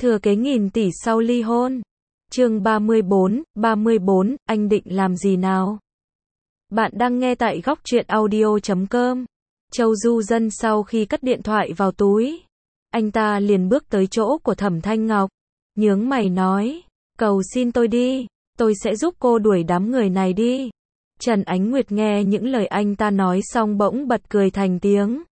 Thừa kế nghìn tỷ sau ly hôn. Chương 34, anh định làm gì nào? Bạn đang nghe tại góc truyện audio.com. Châu Du Dân sau khi cất điện thoại vào túi, anh ta liền bước tới chỗ của Thẩm Thanh Ngọc, nhướng mày nói, cầu xin tôi đi, tôi sẽ giúp cô đuổi đám người này đi. Trần Ánh Nguyệt nghe những lời anh ta nói xong bỗng bật cười thành tiếng.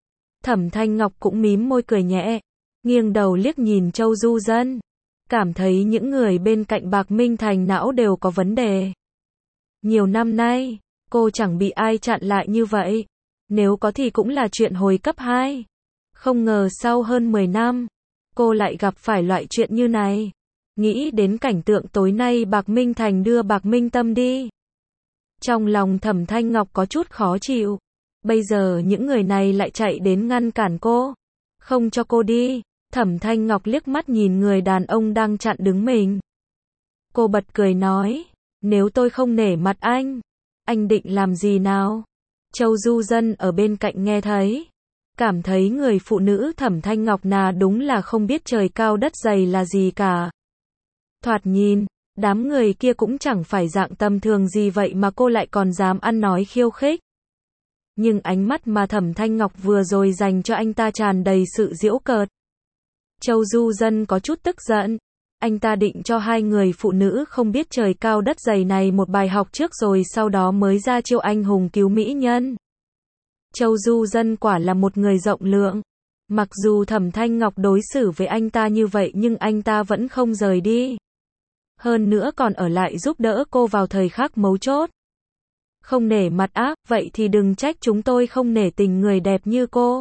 Thẩm Thanh Ngọc cũng mím môi cười nhẹ, nghiêng đầu liếc nhìn Châu Du Dân, cảm thấy những người bên cạnh Bạc Minh Thành não đều có vấn đề. Nhiều năm nay, cô chẳng bị ai chặn lại như vậy, nếu có thì cũng là chuyện hồi cấp 2. Không ngờ sau hơn 10 năm, cô lại gặp phải loại chuyện như này. Nghĩ đến cảnh tượng tối nay Bạc Minh Thành đưa Bạc Minh Tâm đi, trong lòng Thẩm Thanh Ngọc có chút khó chịu. Bây giờ những người này lại chạy đến ngăn cản cô, không cho cô đi. Thẩm Thanh Ngọc liếc mắt nhìn người đàn ông đang chặn đứng mình. Cô bật cười nói, nếu tôi không nể mặt anh định làm gì nào? Châu Du Dân ở bên cạnh nghe thấy, cảm thấy người phụ nữ Thẩm Thanh Ngọc nà đúng là không biết trời cao đất dày là gì cả. Thoạt nhìn, đám người kia cũng chẳng phải dạng tầm thường gì vậy mà cô lại còn dám ăn nói khiêu khích. Nhưng ánh mắt mà Thẩm Thanh Ngọc vừa rồi dành cho anh ta tràn đầy sự giễu cợt. Châu Du Dân có chút tức giận, anh ta định cho hai người phụ nữ không biết trời cao đất dày này một bài học trước rồi sau đó mới ra chiêu anh hùng cứu mỹ nhân. Châu Du Dân quả là một người rộng lượng, mặc dù Thẩm Thanh Ngọc đối xử với anh ta như vậy nhưng anh ta vẫn không rời đi. Hơn nữa còn ở lại giúp đỡ cô vào thời khắc mấu chốt. Không nể mặt á, vậy thì đừng trách chúng tôi không nể tình người đẹp như cô.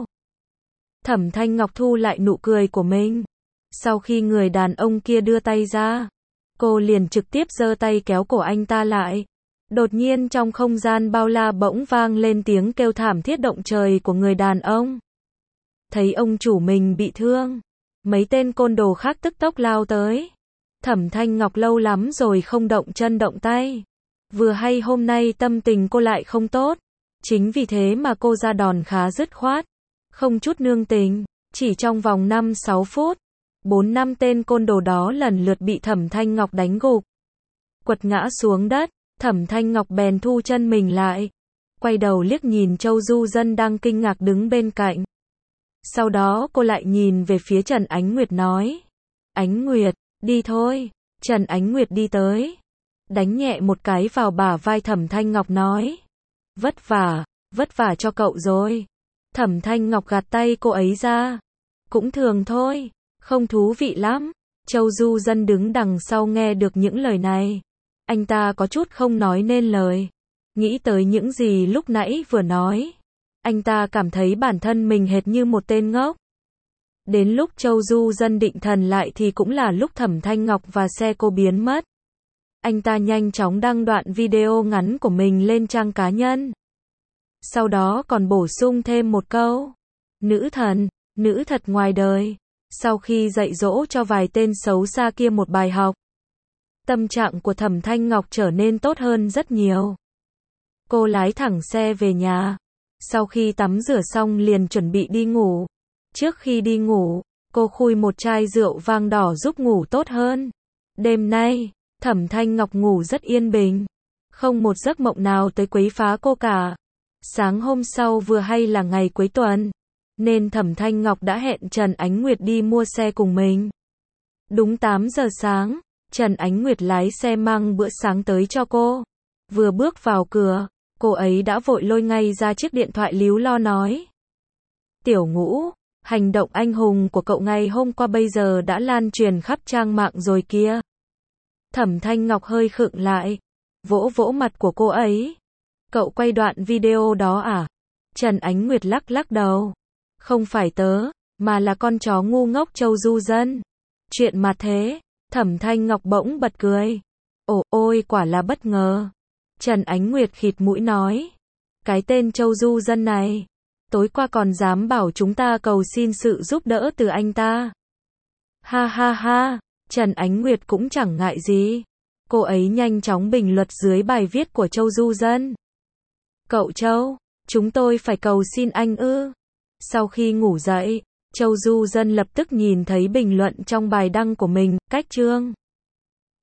Thẩm Thanh Ngọc thu lại nụ cười của mình. Sau khi người đàn ông kia đưa tay ra, cô liền trực tiếp giơ tay kéo cổ anh ta lại. Đột nhiên trong không gian bao la bỗng vang lên tiếng kêu thảm thiết động trời của người đàn ông. Thấy ông chủ mình bị thương, mấy tên côn đồ khác tức tốc lao tới. Thẩm Thanh Ngọc lâu lắm rồi không động chân động tay. Vừa hay hôm nay tâm tình cô lại không tốt, chính vì thế mà cô ra đòn khá dứt khoát, không chút nương tình. Chỉ trong vòng 5-6 phút, 4-5 tên côn đồ đó lần lượt bị Thẩm Thanh Ngọc đánh gục, quật ngã xuống đất. Thẩm Thanh Ngọc bèn thu chân mình lại, quay đầu liếc nhìn Châu Du Dân đang kinh ngạc đứng bên cạnh. Sau đó cô lại nhìn về phía Trần Ánh Nguyệt nói, Ánh Nguyệt, đi thôi. Trần Ánh Nguyệt đi tới, đánh nhẹ một cái vào bả vai Thẩm Thanh Ngọc nói, vất vả cho cậu rồi. Thẩm Thanh Ngọc gạt tay cô ấy ra, cũng thường thôi, không thú vị lắm. Châu Du Dân đứng đằng sau nghe được những lời này, anh ta có chút không nói nên lời, nghĩ tới những gì lúc nãy vừa nói, anh ta cảm thấy bản thân mình hệt như một tên ngốc. Đến lúc Châu Du Dân định thần lại thì cũng là lúc Thẩm Thanh Ngọc và xe cô biến mất. Anh ta nhanh chóng đăng đoạn video ngắn của mình lên trang cá nhân. Sau đó còn bổ sung thêm một câu, nữ thật ngoài đời. Sau khi dạy dỗ cho vài tên xấu xa kia một bài học, tâm trạng của Thẩm Thanh Ngọc trở nên tốt hơn rất nhiều. Cô lái thẳng xe về nhà. Sau khi tắm rửa xong liền chuẩn bị đi ngủ. Trước khi đi ngủ, cô khui một chai rượu vang đỏ giúp ngủ tốt hơn. Đêm nay, Thẩm Thanh Ngọc ngủ rất yên bình, không một giấc mộng nào tới quấy phá cô cả. Sáng hôm sau vừa hay là ngày cuối tuần, nên Thẩm Thanh Ngọc đã hẹn Trần Ánh Nguyệt đi mua xe cùng mình. Đúng 8 giờ sáng, Trần Ánh Nguyệt lái xe mang bữa sáng tới cho cô. Vừa bước vào cửa, cô ấy đã vội lôi ngay ra chiếc điện thoại líu lo nói, Tiểu Ngũ, hành động anh hùng của cậu ngày hôm qua bây giờ đã lan truyền khắp trang mạng rồi kia. Thẩm Thanh Ngọc hơi khựng lại, vỗ vỗ mặt của cô ấy. Cậu quay đoạn video đó à? Trần Ánh Nguyệt lắc đầu. Không phải tớ, mà là con chó ngu ngốc Châu Du Dân. Chuyện mà thế. Thẩm Thanh Ngọc bỗng bật cười. Ôi quả là bất ngờ. Trần Ánh Nguyệt khịt mũi nói, cái tên Châu Du Dân này, tối qua còn dám bảo chúng ta cầu xin sự giúp đỡ từ anh ta. Ha ha ha. Trần Ánh Nguyệt cũng chẳng ngại gì. Cô ấy nhanh chóng bình luận dưới bài viết của Châu Du Dân. Cậu Châu, chúng tôi phải cầu xin anh ư? Sau khi ngủ dậy, Châu Du Dân lập tức nhìn thấy bình luận trong bài đăng của mình, cách chương